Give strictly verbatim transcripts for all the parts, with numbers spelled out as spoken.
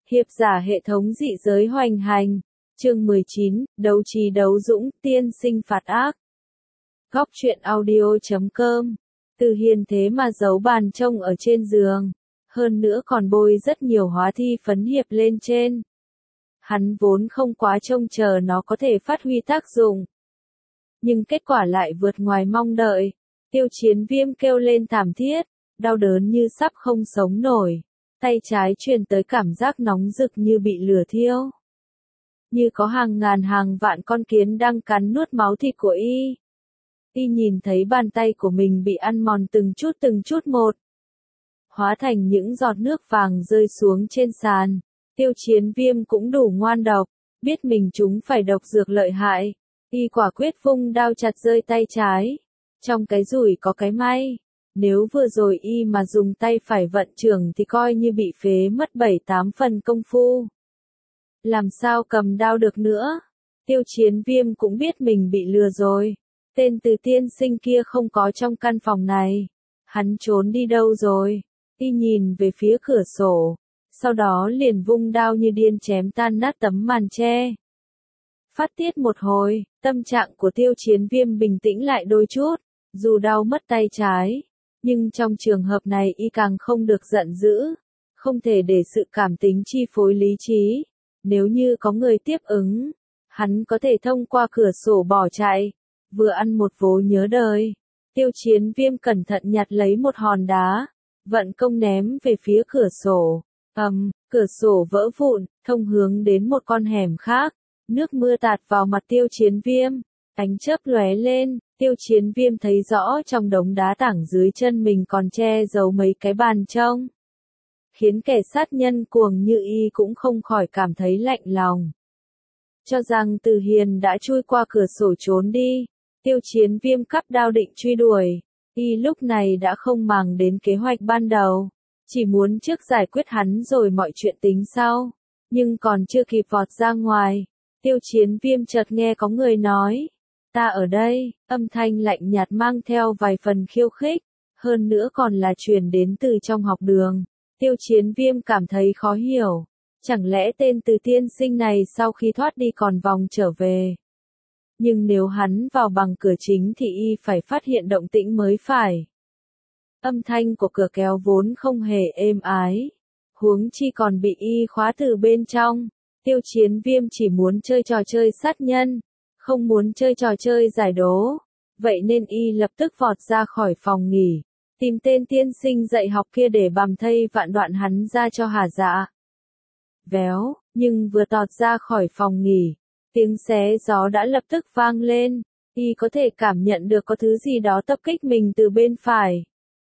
Hiệp giả hệ thống dị giới hoành hành. Chương mười chín, đấu trí đấu dũng, tiên sinh phạt ác. Góc truyện audio chấm com. Từ Hiền thế mà giấu bàn trông ở trên giường. Hơn nữa còn bôi rất nhiều hóa thi phấn hiệp lên trên. Hắn vốn không quá trông chờ nó có thể phát huy tác dụng. Nhưng kết quả lại vượt ngoài mong đợi. Tiêu Chiến Viêm kêu lên thảm thiết, đau đớn như sắp không sống nổi. Tay trái truyền tới cảm giác nóng rực như bị lửa thiêu. Như có hàng ngàn hàng vạn con kiến đang cắn nuốt máu thịt của y. Y nhìn thấy bàn tay của mình bị ăn mòn từng chút từng chút một. Hóa thành những giọt nước vàng rơi xuống trên sàn. Tiêu Chiến Viêm cũng đủ ngoan độc, biết mình chúng phải độc dược lợi hại. Y quả quyết vung đao chặt rơi tay trái. Trong cái rủi có cái may. Nếu vừa rồi y mà dùng tay phải vận trưởng thì coi như bị phế mất bảy tám phần công phu. Làm sao cầm đao được nữa? Tiêu Chiến Viêm cũng biết mình bị lừa rồi. Tên Từ tiên sinh kia không có trong căn phòng này. Hắn trốn đi đâu rồi? Y nhìn về phía cửa sổ. Sau đó liền vung đao như điên chém tan nát tấm màn che. Phát tiết một hồi, tâm trạng của Tiêu Chiến Viêm bình tĩnh lại đôi chút. Dù đau mất tay trái, nhưng trong trường hợp này y càng không được giận dữ. Không thể để sự cảm tính chi phối lý trí. Nếu như có người tiếp ứng, hắn có thể thông qua cửa sổ bỏ chạy. Vừa ăn một vố nhớ đời. Tiêu Chiến Viêm cẩn thận nhặt lấy một hòn đá. Vận công ném về phía cửa sổ. ầm, um, cửa sổ vỡ vụn, thông hướng đến một con hẻm khác. Nước mưa tạt vào mặt Tiêu Chiến Viêm. Ánh chớp lóe lên, Tiêu Chiến Viêm thấy rõ trong đống đá tảng dưới chân mình còn che giấu mấy cái bàn trông. Khiến kẻ sát nhân cuồng như y cũng không khỏi cảm thấy lạnh lòng. Cho rằng Từ Hiền đã chui qua cửa sổ trốn đi. Tiêu Chiến Viêm cắp đao định truy đuổi. Y lúc này đã không màng đến kế hoạch ban đầu. Chỉ muốn trước giải quyết hắn rồi mọi chuyện tính sau. Nhưng còn chưa kịp vọt ra ngoài. Tiêu Chiến Viêm chợt nghe có người nói. Ta ở đây, âm thanh lạnh nhạt mang theo vài phần khiêu khích. Hơn nữa còn là truyền đến từ trong học đường. Tiêu Chiến Viêm cảm thấy khó hiểu. Chẳng lẽ tên Từ tiên sinh này sau khi thoát đi còn vòng trở về? Nhưng nếu hắn vào bằng cửa chính thì y phải phát hiện động tĩnh mới phải. Âm thanh của cửa kéo vốn không hề êm ái. Huống chi còn bị y khóa từ bên trong. Tiêu Chiến Viêm chỉ muốn chơi trò chơi sát nhân. Không muốn chơi trò chơi giải đố. Vậy nên y lập tức vọt ra khỏi phòng nghỉ. Tìm tên tiên sinh dạy học kia để bằm thây vạn đoạn hắn ra cho hà dạ. Véo, nhưng vừa tọt ra khỏi phòng nghỉ. Tiếng xé gió đã lập tức vang lên. Y có thể cảm nhận được có thứ gì đó tập kích mình từ bên phải.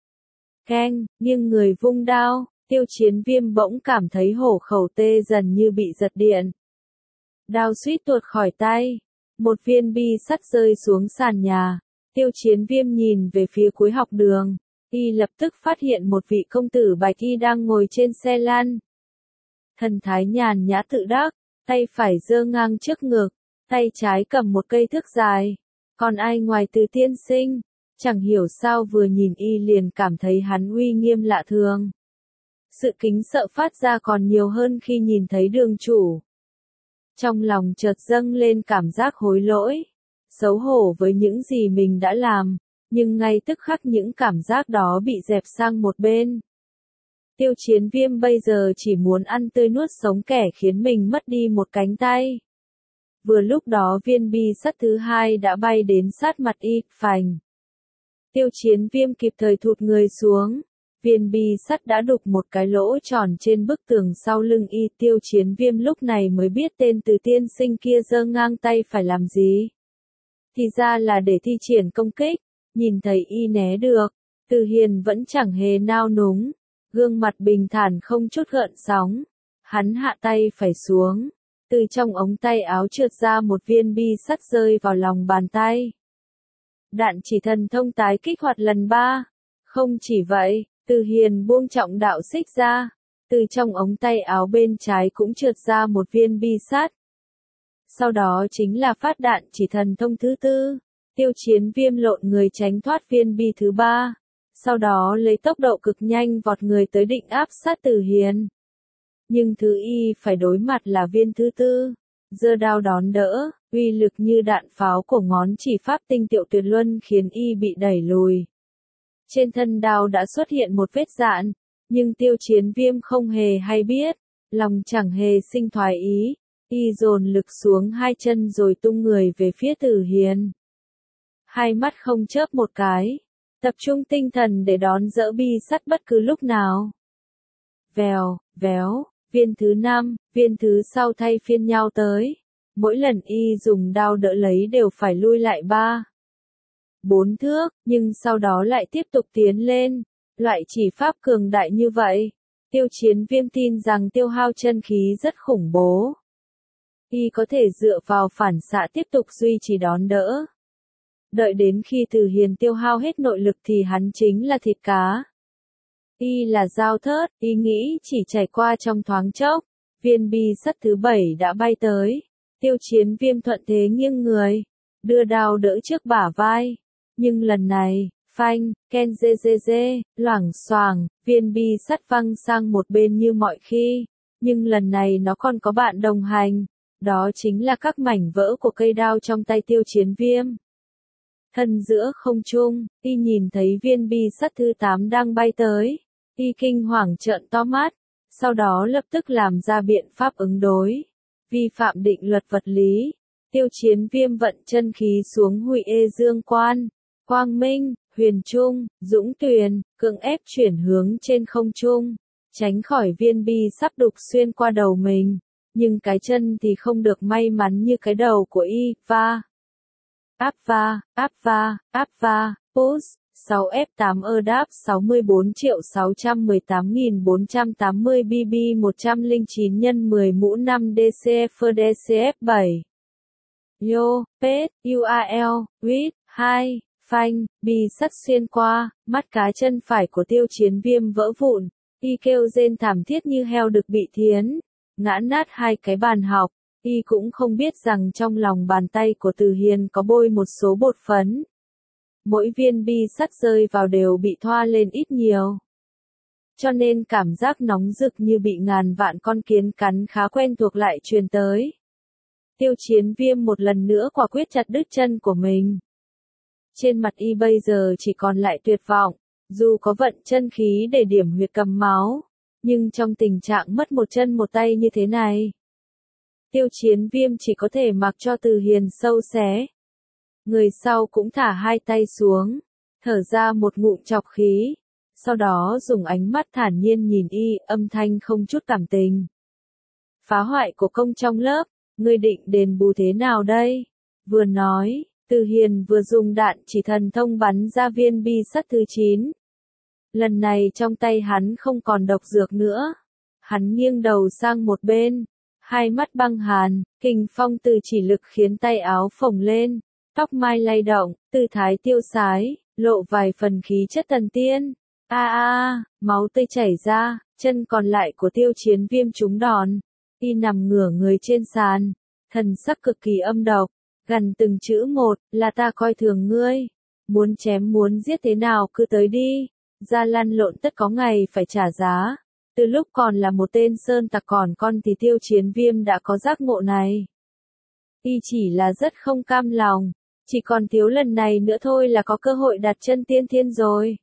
Keng, nghiêng người vung đao. Tiêu Chiến Viêm bỗng cảm thấy hổ khẩu tê dần như bị giật điện. Đao suýt tuột khỏi tay. Một viên bi sắt rơi xuống sàn nhà. Tiêu Chiến Viêm nhìn về phía cuối học đường. Y lập tức phát hiện một vị công tử bạch y đang ngồi trên xe lăn. Thần thái nhàn nhã tự đắc, tay phải giơ ngang trước ngực, tay trái cầm một cây thước dài. Còn ai ngoài Từ tiên sinh? Chẳng hiểu sao vừa nhìn y liền cảm thấy hắn uy nghiêm lạ thường. Sự kính sợ phát ra còn nhiều hơn khi nhìn thấy đường chủ. Trong lòng chợt dâng lên cảm giác hối lỗi, xấu hổ với những gì mình đã làm, nhưng ngay tức khắc những cảm giác đó bị dẹp sang một bên. Tiêu Chiến Viêm bây giờ chỉ muốn ăn tươi nuốt sống kẻ khiến mình mất đi một cánh tay. Vừa lúc đó viên bi sắt thứ hai đã bay đến sát mặt y, phành. Tiêu Chiến Viêm kịp thời thụt người xuống. Viên bi sắt đã đục một cái lỗ tròn trên bức tường sau lưng y. Tiêu Chiến Viêm lúc này mới biết tên Từ tiên sinh kia giơ ngang tay phải làm gì. Thì ra là để thi triển công kích. Nhìn thấy y né được, Từ Hiền vẫn chẳng hề nao núng. Gương mặt bình thản không chút gợn sóng. Hắn hạ tay phải xuống. Từ trong ống tay áo trượt ra một viên bi sắt rơi vào lòng bàn tay. Đạn chỉ thần thông tái kích hoạt lần ba. Không chỉ vậy, Từ Hiền buông trọng đạo xích ra. Từ trong ống tay áo bên trái cũng trượt ra một viên bi sắt. Sau đó chính là phát đạn chỉ thần thông thứ tư. Tiêu Chiến Viêm lộn người tránh thoát viên bi thứ ba. Sau đó lấy tốc độ cực nhanh vọt người tới định áp sát Từ Hiền. Nhưng thứ y phải đối mặt là viên thứ tư, giơ đao đón đỡ, uy lực như đạn pháo của ngón chỉ pháp tinh diệu tuyệt luân khiến y bị đẩy lùi. Trên thân đao đã xuất hiện một vết dạn, nhưng Tiêu Chiến Viêm không hề hay biết, lòng chẳng hề sinh thoái ý, y dồn lực xuống hai chân rồi tung người về phía Từ Hiền. Hai mắt không chớp một cái, tập trung tinh thần để đón dỡ bi sắt bất cứ lúc nào. Vèo, véo, viên thứ năm, viên thứ sau thay phiên nhau tới. Mỗi lần y dùng đao đỡ lấy đều phải lui lại ba, bốn thước, nhưng sau đó lại tiếp tục tiến lên. Loại chỉ pháp cường đại như vậy, Tiêu Chiến Viêm tin rằng tiêu hao chân khí rất khủng bố. Y có thể dựa vào phản xạ tiếp tục duy trì đón đỡ. Đợi đến khi Từ Hiền tiêu hao hết nội lực thì hắn chính là thịt cá. Y là dao thớt, ý nghĩ chỉ trải qua trong thoáng chốc, viên bi sắt thứ bảy đã bay tới. Tiêu Chiến Viêm thuận thế nghiêng người, đưa đao đỡ trước bả vai. Nhưng lần này, phanh, ken dê dê dê, loảng xoảng, viên bi sắt văng sang một bên như mọi khi. Nhưng lần này nó còn có bạn đồng hành, đó chính là các mảnh vỡ của cây đao trong tay Tiêu Chiến Viêm. Thân giữa không trung, y nhìn thấy viên bi sắt thứ tám đang bay tới. Y kinh hoàng trợn to mắt, sau đó lập tức làm ra biện pháp ứng đối. Vi phạm định luật vật lý, Tiêu Chiến Viêm vận chân khí xuống Hủy Ê Dương Quan, Quang Minh, Huyền Trung, Dũng Tuyền, cưỡng ép chuyển hướng trên không trung, tránh khỏi viên bi sắp đục xuyên qua đầu mình, nhưng cái chân thì không được may mắn như cái đầu của y, va. Áp va, áp va, áp va, push. sáu F tám ơ đáp sáu mươi bốn triệu sáu trăm mười tám nghìn bốn trăm tám mươi B B một trăm lẻ chín nhân mười mũ năm D C F D C F bảy. Yo, Pet, U A L, Wit, hai, phanh, bi sắt xuyên qua, mắt cá chân phải của Tiêu Chiến Viêm vỡ vụn, y kêu rên thảm thiết như heo được bị thiến, ngã nát hai cái bàn học, y cũng không biết rằng trong lòng bàn tay của Từ Hiền có bôi một số bột phấn. Mỗi viên bi sắt rơi vào đều bị thoa lên ít nhiều. Cho nên cảm giác nóng rực như bị ngàn vạn con kiến cắn khá quen thuộc lại truyền tới. Tiêu Chiến Viêm một lần nữa quả quyết chặt đứt chân của mình. Trên mặt y bây giờ chỉ còn lại tuyệt vọng, dù có vận chân khí để điểm huyệt cầm máu, nhưng trong tình trạng mất một chân một tay như thế này, Tiêu Chiến Viêm chỉ có thể mặc cho Từ Hiền sâu xé. Người sau cũng thả hai tay xuống, thở ra một ngụm trọc khí, sau đó dùng ánh mắt thản nhiên nhìn y, âm thanh không chút cảm tình. Phá hoại của công trong lớp, ngươi định đền bù thế nào đây? Vừa nói, Từ Hiền vừa dùng đạn chỉ thần thông bắn ra viên bi sắt thứ chín. Lần này trong tay hắn không còn độc dược nữa. Hắn nghiêng đầu sang một bên, hai mắt băng hàn, kình phong từ chỉ lực khiến tay áo phồng lên. Tóc mai lay động, tư thái tiêu sái, lộ vài phần khí chất thần tiên. A a, máu tươi chảy ra, chân còn lại của Tiêu Chiến Viêm trúng đòn. Y nằm ngửa người trên sàn, thần sắc cực kỳ âm độc, gằn từng chữ một, là ta coi thường ngươi. Muốn chém muốn giết thế nào cứ tới đi, ra lăn lộn tất có ngày phải trả giá. Từ lúc còn là một tên sơn tặc còn con thì Tiêu Chiến Viêm đã có giác ngộ này. Y chỉ là rất không cam lòng. Chỉ còn thiếu lần này nữa thôi là có cơ hội đặt chân tiên thiên rồi.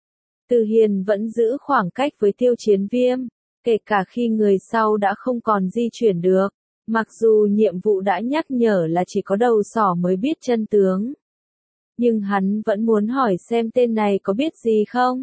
Từ Hiền vẫn giữ khoảng cách với Tiêu Chiến Viêm, kể cả khi người sau đã không còn di chuyển được. Mặc dù nhiệm vụ đã nhắc nhở là chỉ có đầu sỏ mới biết chân tướng. Nhưng hắn vẫn muốn hỏi xem tên này có biết gì không?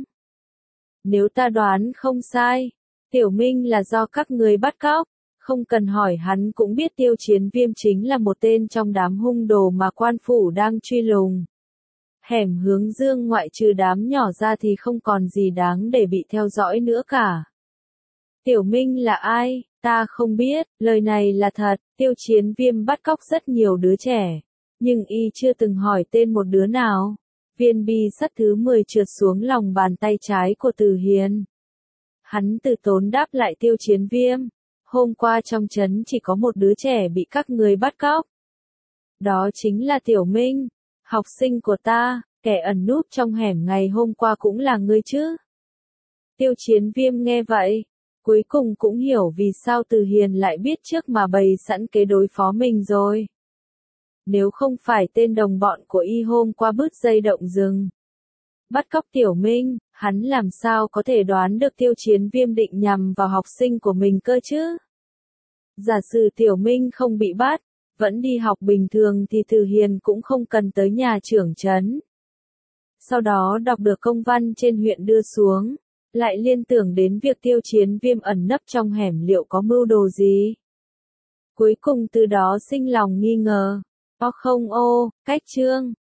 Nếu ta đoán không sai, Tiểu Minh là do các người bắt cóc. Không cần hỏi hắn cũng biết Tiêu Chiến Viêm chính là một tên trong đám hung đồ mà quan phủ đang truy lùng. Hẻm Hướng Dương ngoại trừ đám nhỏ ra thì không còn gì đáng để bị theo dõi nữa cả. Tiểu Minh là ai? Ta không biết, lời này là thật, Tiêu Chiến Viêm bắt cóc rất nhiều đứa trẻ. Nhưng y chưa từng hỏi tên một đứa nào. Viên bi sắt thứ mười trượt xuống lòng bàn tay trái của Từ Hiền. Hắn từ tốn đáp lại Tiêu Chiến Viêm. Hôm qua trong trấn chỉ có một đứa trẻ bị các người bắt cóc. Đó chính là Tiểu Minh, học sinh của ta, kẻ ẩn núp trong hẻm ngày hôm qua cũng là ngươi chứ. Tiêu Chiến Viêm nghe vậy, Cuối cùng cũng hiểu vì sao Từ Hiền lại biết trước mà bày sẵn kế đối phó mình rồi. Nếu không phải tên đồng bọn của y hôm qua bứt dây động rừng, bắt cóc Tiểu Minh, hắn làm sao có thể đoán được Tiêu Chiến Viêm định nhằm vào học sinh của mình cơ chứ? Giả sử Tiểu Minh không bị bắt, vẫn đi học bình thường thì Từ Hiền cũng không cần tới nhà trưởng trấn. Sau đó đọc được công văn trên huyện đưa xuống, lại liên tưởng đến việc Tiêu Chiến Viêm ẩn nấp trong hẻm liệu có mưu đồ gì. Cuối cùng từ đó sinh lòng nghi ngờ. O không ô, cách chương.